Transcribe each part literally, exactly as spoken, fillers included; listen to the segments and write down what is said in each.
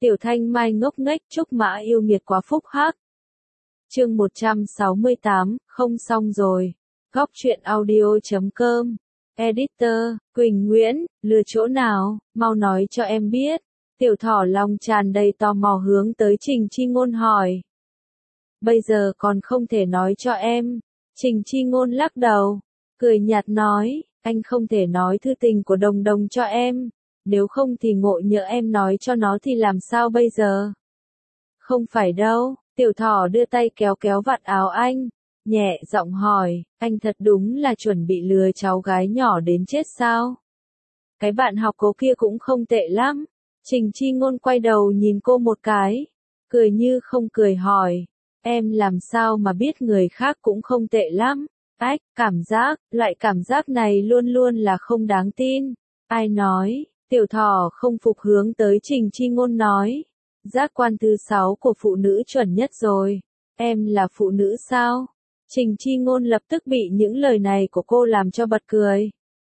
Tiểu Thanh Mai ngốc nghếch, Trúc Mã yêu nghiệt quá phúc hắc. Chương một trăm sáu mươi tám, không xong rồi. Góc truyện audio chấm com. Editor, Quỳnh Nguyễn, lừa chỗ nào, mau nói cho em biết. Tiểu Thỏ lòng tràn đầy tò mò hướng tới Trình Chi Ngôn hỏi. Bây giờ còn không thể nói cho em. Trình Chi Ngôn lắc đầu, cười nhạt nói, anh không thể nói thư tình của Đồng Đồng cho em. Nếu không thì ngộ nhỡ em nói cho nó thì làm sao bây giờ? Không phải đâu, Tiểu Thỏ đưa tay kéo kéo vạt áo anh, nhẹ giọng hỏi, anh thật đúng là chuẩn bị lừa cháu gái nhỏ đến chết sao? Cái bạn học cố kia cũng không tệ lắm. Trình Chi Ngôn quay đầu nhìn cô một cái, cười như không cười hỏi, em làm sao mà biết người khác cũng không tệ lắm? Ách, cảm giác, loại cảm giác này luôn luôn là không đáng tin. Ai nói? Tiểu Thỏ không phục hướng tới Trình Chi Ngôn nói, giác quan thứ sáu của phụ nữ chuẩn nhất rồi. Em là phụ nữ sao? Trình Chi Ngôn lập tức bị những lời này của cô làm cho bật cười.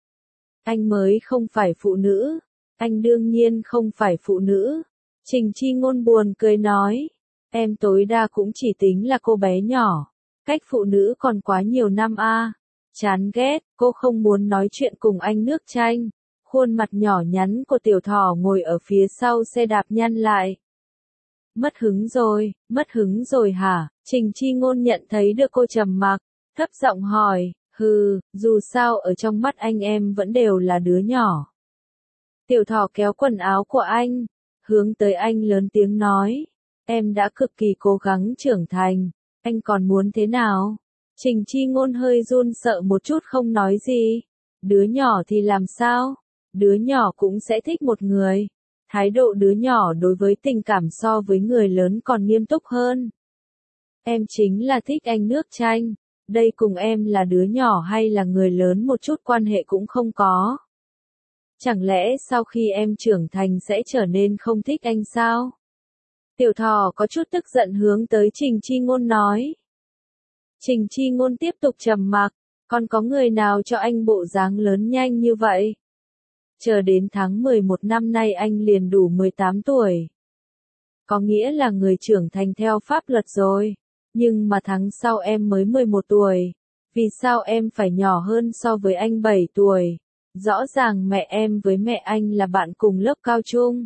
Anh mới không phải phụ nữ. Anh đương nhiên không phải phụ nữ. Trình Chi Ngôn buồn cười nói, em tối đa cũng chỉ tính là cô bé nhỏ. Cách phụ nữ còn quá nhiều năm a. À. Chán ghét, cô không muốn nói chuyện cùng anh nước chanh. Khuôn mặt nhỏ nhắn của Tiểu Thỏ ngồi ở phía sau xe đạp nhăn lại. Mất hứng rồi, mất hứng rồi hả? Trình Chi Ngôn nhận thấy được cô trầm mặc, thấp giọng hỏi, hừ, dù sao ở trong mắt anh em vẫn đều là đứa nhỏ. Tiểu Thỏ kéo quần áo của anh, hướng tới anh lớn tiếng nói, em đã cực kỳ cố gắng trưởng thành, anh còn muốn thế nào? Trình Chi Ngôn hơi run sợ một chút không nói gì. Đứa nhỏ thì làm sao? Đứa nhỏ cũng sẽ thích một người. Thái độ đứa nhỏ đối với tình cảm so với người lớn còn nghiêm túc hơn. Em chính là thích anh nước chanh. Đây cùng em là đứa nhỏ hay là người lớn một chút quan hệ cũng không có. Chẳng lẽ sau khi em trưởng thành sẽ trở nên không thích anh sao? Tiểu Thỏ có chút tức giận hướng tới Trình Chi Ngôn nói. Trình Chi Ngôn tiếp tục trầm mặc, còn có người nào cho anh bộ dáng lớn nhanh như vậy? Chờ đến tháng mười một năm nay anh liền đủ mười tám tuổi. Có nghĩa là người trưởng thành theo pháp luật rồi. Nhưng mà tháng sau em mới mười một tuổi. Vì sao em phải nhỏ hơn so với anh bảy tuổi? Rõ ràng mẹ em với mẹ anh là bạn cùng lớp cao trung.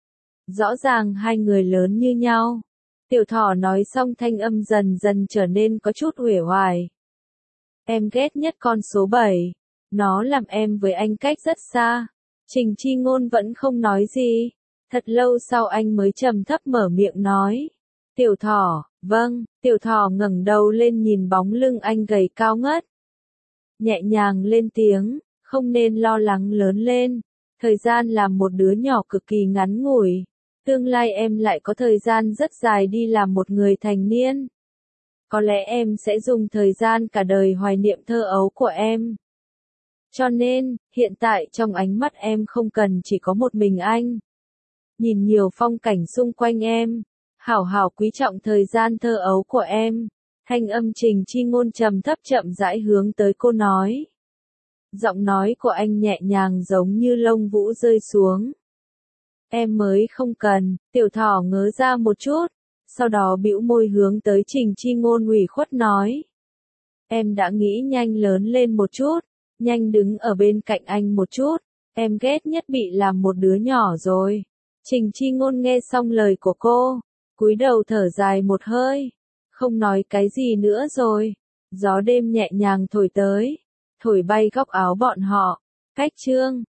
Rõ ràng hai người lớn như nhau. Tiểu Thỏ nói xong thanh âm dần dần trở nên có chút uể oải. Em ghét nhất con số bảy. Nó làm em với anh cách rất xa. Trình Chi Ngôn vẫn không nói gì. Thật lâu sau anh mới trầm thấp mở miệng nói. Tiểu Thỏ, vâng. Tiểu Thỏ ngẩng đầu lên nhìn bóng lưng anh gầy cao ngất. Nhẹ nhàng lên tiếng, không nên lo lắng lớn lên. Thời gian làm một đứa nhỏ cực kỳ ngắn ngủi. Tương lai em lại có thời gian rất dài đi làm một người thành niên. Có lẽ em sẽ dùng thời gian cả đời hoài niệm thơ ấu của em. Cho nên, hiện tại trong ánh mắt em không cần chỉ có một mình anh. Nhìn nhiều phong cảnh xung quanh em, hảo hảo quý trọng thời gian thơ ấu của em. Thanh âm Trình Chi Ngôn trầm thấp chậm rãi hướng tới cô nói. Giọng nói của anh nhẹ nhàng giống như lông vũ rơi xuống. Em mới không cần. Tiểu Thỏ ngớ ra một chút, sau đó bĩu môi hướng tới Trình Chi Ngôn ủy khuất nói. Em đã nghĩ nhanh lớn lên một chút. Nhanh đứng ở bên cạnh anh một chút, em ghét nhất bị làm một đứa nhỏ rồi. Trình Chi Ngôn nghe xong lời của cô, cúi đầu thở dài một hơi, không nói cái gì nữa rồi. Gió đêm nhẹ nhàng thổi tới, thổi bay góc áo bọn họ. Cách chương